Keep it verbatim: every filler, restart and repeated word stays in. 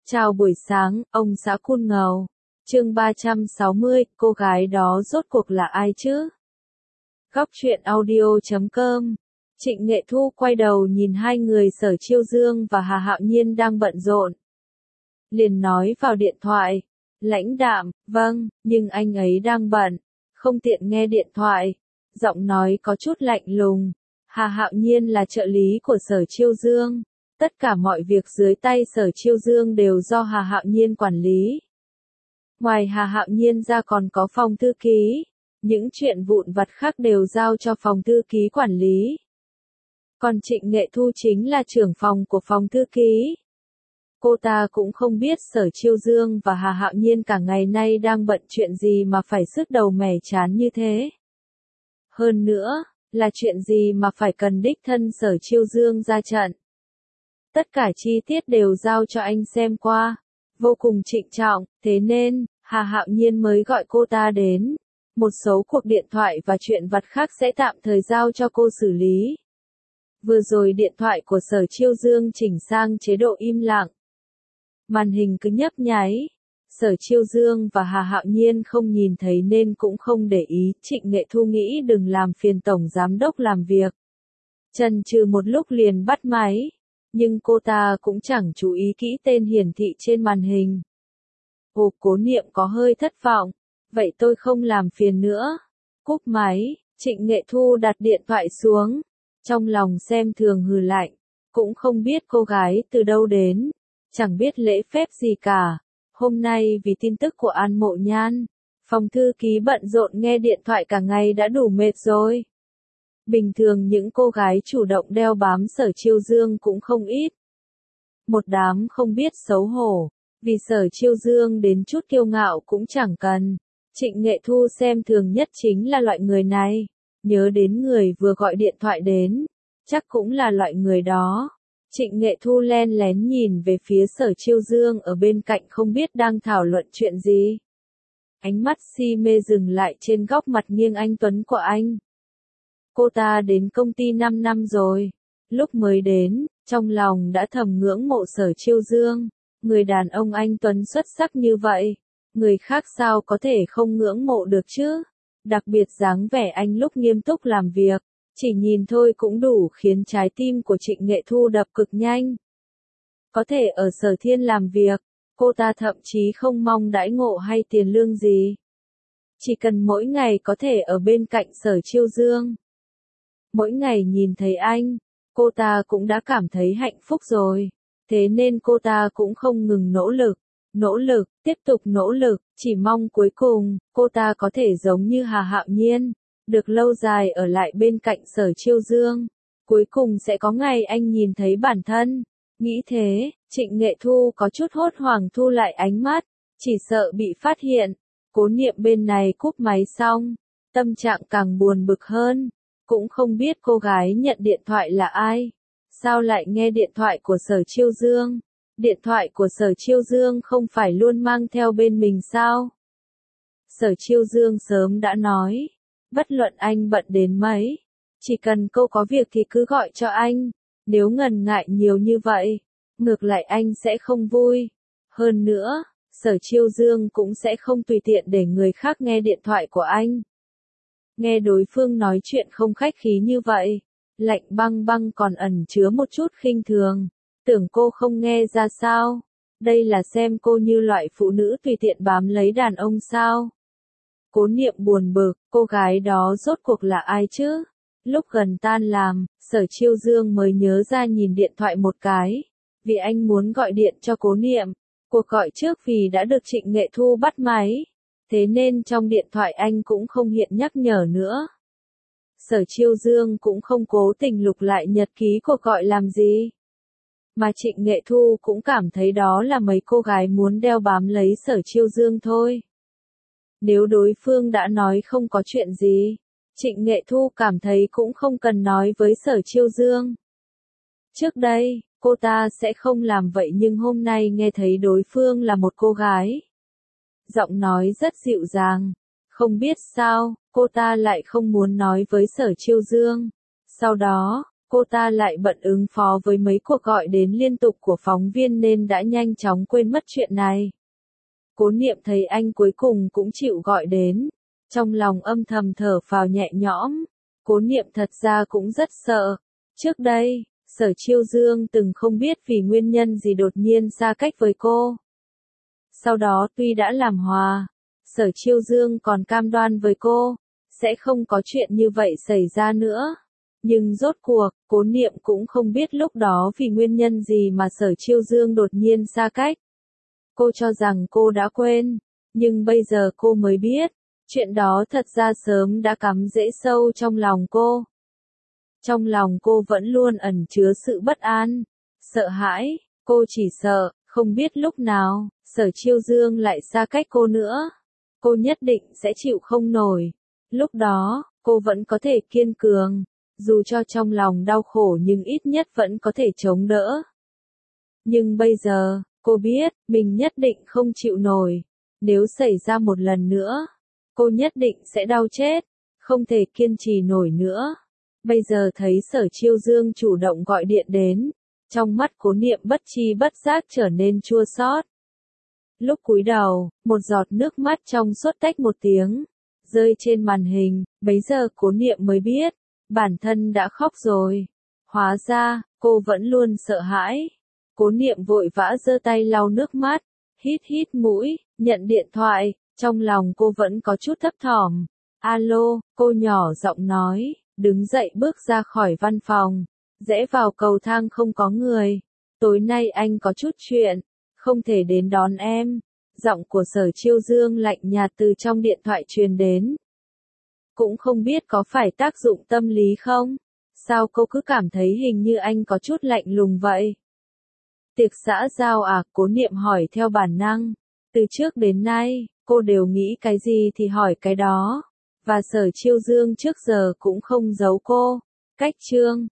Chào buổi sáng, ông xã Cun Ngầu. Chương ba trăm sáu mươi, cô gái đó rốt cuộc là ai chứ? Góc truyện audio chấm com. Trịnh Nghệ Thu quay đầu nhìn hai người Sở Chiêu Dương và Hà Hạo Nhiên đang bận rộn. Liền nói vào điện thoại. Lãnh đạm, vâng, nhưng anh ấy đang bận, không tiện nghe điện thoại. Giọng nói có chút lạnh lùng. Hà Hạo Nhiên là trợ lý của Sở Chiêu Dương. Tất cả mọi việc dưới tay Sở Chiêu Dương đều do Hà Hạo Nhiên quản lý. Ngoài Hà Hạo Nhiên ra còn có phòng thư ký, những chuyện vụn vặt khác đều giao cho phòng thư ký quản lý. Còn Trịnh Nghệ Thu chính là trưởng phòng của phòng thư ký. Cô ta cũng không biết Sở Chiêu Dương và Hà Hạo Nhiên cả ngày nay đang bận chuyện gì mà phải sứt đầu mẻ trán như thế. Hơn nữa, là chuyện gì mà phải cần đích thân Sở Chiêu Dương ra trận. Tất cả chi tiết đều giao cho anh xem qua, vô cùng trịnh trọng, thế nên, Hà Hạo Nhiên mới gọi cô ta đến. Một số cuộc điện thoại và chuyện vặt khác sẽ tạm thời giao cho cô xử lý. Vừa rồi điện thoại của Sở Chiêu Dương chỉnh sang chế độ im lặng. Màn hình cứ nhấp nháy. Sở Chiêu Dương và Hà Hạo Nhiên không nhìn thấy nên cũng không để ý. Trịnh Nghệ Thu nghĩ đừng làm phiền tổng giám đốc làm việc. Chần chừ một lúc liền bắt máy. Nhưng cô ta cũng chẳng chú ý kỹ tên hiển thị trên màn hình. Ồ, Cố Niệm có hơi thất vọng. Vậy tôi không làm phiền nữa. Cúp máy, Trịnh Nghệ Thu đặt điện thoại xuống. Trong lòng xem thường hừ lạnh. Cũng không biết cô gái từ đâu đến. Chẳng biết lễ phép gì cả. Hôm nay vì tin tức của An Mộ Nhan, phòng thư ký bận rộn nghe điện thoại cả ngày đã đủ mệt rồi. Bình thường những cô gái chủ động đeo bám Sở Chiêu Dương cũng không ít. Một đám không biết xấu hổ, vì Sở Chiêu Dương đến chút kiêu ngạo cũng chẳng cần. Trịnh Nghệ Thu xem thường nhất chính là loại người này. Nhớ đến người vừa gọi điện thoại đến, chắc cũng là loại người đó. Trịnh Nghệ Thu len lén nhìn về phía Sở Chiêu Dương ở bên cạnh không biết đang thảo luận chuyện gì. Ánh mắt si mê dừng lại trên góc mặt nghiêng anh tuấn của anh. Cô ta đến công ty năm năm rồi. Lúc mới đến, trong lòng đã thầm ngưỡng mộ Sở Chiêu Dương. Người đàn ông anh tuấn xuất sắc như vậy. Người khác sao có thể không ngưỡng mộ được chứ? Đặc biệt dáng vẻ anh lúc nghiêm túc làm việc. Chỉ nhìn thôi cũng đủ khiến trái tim của Trịnh Nghệ Thu đập cực nhanh. Có thể ở Sở Thiên làm việc, cô ta thậm chí không mong đãi ngộ hay tiền lương gì. Chỉ cần mỗi ngày có thể ở bên cạnh Sở Chiêu Dương. Mỗi ngày nhìn thấy anh, cô ta cũng đã cảm thấy hạnh phúc rồi. Thế nên cô ta cũng không ngừng nỗ lực, nỗ lực, tiếp tục nỗ lực, chỉ mong cuối cùng, cô ta có thể giống như Hà Hạo Nhiên, được lâu dài ở lại bên cạnh Sở Chiêu Dương. Cuối cùng sẽ có ngày anh nhìn thấy bản thân. Nghĩ thế, Trịnh Nghệ Thu có chút hốt hoảng thu lại ánh mắt, chỉ sợ bị phát hiện. Cố Niệm bên này cúp máy xong, tâm trạng càng buồn bực hơn. Cũng không biết cô gái nhận điện thoại là ai. Sao lại nghe điện thoại của Sở Chiêu Dương? Điện thoại của Sở Chiêu Dương không phải luôn mang theo bên mình sao? Sở Chiêu Dương sớm đã nói. Bất luận anh bận đến mấy. Chỉ cần cô có việc thì cứ gọi cho anh. Nếu ngần ngại nhiều như vậy, ngược lại anh sẽ không vui. Hơn nữa, Sở Chiêu Dương cũng sẽ không tùy tiện để người khác nghe điện thoại của anh. Nghe đối phương nói chuyện không khách khí như vậy, Lạnh Băng Băng còn ẩn chứa một chút khinh thường. Tưởng cô không nghe ra sao? Đây là xem cô như loại phụ nữ tùy tiện bám lấy đàn ông sao? Cố Niệm buồn bực, cô gái đó rốt cuộc là ai chứ? Lúc gần tan làm, Sở Chiêu Dương mới nhớ ra nhìn điện thoại một cái. Vì anh muốn gọi điện cho Cố Niệm. Cuộc gọi trước vì đã được Trịnh Nghệ Thu bắt máy. Thế nên trong điện thoại anh cũng không hiện nhắc nhở nữa. Sở Chiêu Dương cũng không cố tình lục lại nhật ký cuộc gọi làm gì. Mà Trịnh Nghệ Thu cũng cảm thấy đó là mấy cô gái muốn đeo bám lấy Sở Chiêu Dương thôi. Nếu đối phương đã nói không có chuyện gì, Trịnh Nghệ Thu cảm thấy cũng không cần nói với Sở Chiêu Dương. Trước đây, cô ta sẽ không làm vậy nhưng hôm nay nghe thấy đối phương là một cô gái. Giọng nói rất dịu dàng. Không biết sao, cô ta lại không muốn nói với Sở Chiêu Dương. Sau đó, cô cô ta lại bận ứng phó với mấy cuộc gọi đến liên tục của phóng viên nên đã nhanh chóng quên mất chuyện này. Cố Niệm thấy anh cuối cùng cũng chịu gọi đến, trong lòng âm thầm thở phào nhẹ nhõm. Cố Niệm thật ra cũng rất sợ. Trước đây, Sở Chiêu Dương từng không biết vì nguyên nhân gì đột nhiên xa cách với cô. Sau đó tuy đã làm hòa, Sở Chiêu Dương còn cam đoan với cô, sẽ không có chuyện như vậy xảy ra nữa. Nhưng rốt cuộc, Cố Niệm cũng không biết lúc đó vì nguyên nhân gì mà Sở Chiêu Dương đột nhiên xa cách. Cô cho rằng cô đã quên, nhưng bây giờ cô mới biết, chuyện đó thật ra sớm đã cắm rễ sâu trong lòng cô. Trong lòng cô vẫn luôn ẩn chứa sự bất an, sợ hãi, cô chỉ sợ, không biết lúc nào, Sở Chiêu Dương lại xa cách cô nữa. Cô nhất định sẽ chịu không nổi. Lúc đó, cô vẫn có thể kiên cường, dù cho trong lòng đau khổ nhưng ít nhất vẫn có thể chống đỡ. Nhưng bây giờ, cô biết, mình nhất định không chịu nổi. Nếu xảy ra một lần nữa, cô nhất định sẽ đau chết, không thể kiên trì nổi nữa. Bây giờ thấy Sở Chiêu Dương chủ động gọi điện đến, trong mắt Cố Niệm bất chi bất giác trở nên chua xót. Lúc cúi đầu, một giọt nước mắt trong suốt tách một tiếng, rơi trên màn hình, bấy giờ Cố Niệm mới biết, bản thân đã khóc rồi. Hóa ra, cô vẫn luôn sợ hãi. Cố Niệm vội vã giơ tay lau nước mắt, hít hít mũi, nhận điện thoại, trong lòng cô vẫn có chút thấp thỏm. Alo, cô nhỏ giọng nói, đứng dậy bước ra khỏi văn phòng, rẽ vào cầu thang không có người. Tối nay anh có chút chuyện, không thể đến đón em. Giọng của Sở Chiêu Dương lạnh nhạt từ trong điện thoại truyền đến. Cũng không biết có phải tác dụng tâm lý không? Sao cô cứ cảm thấy hình như anh có chút lạnh lùng vậy? Tiệc xã giao à? Cố Niệm hỏi theo bản năng. Từ trước đến nay, cô đều nghĩ cái gì thì hỏi cái đó. Và Sở Chiêu Dương trước giờ cũng không giấu cô. Cách chương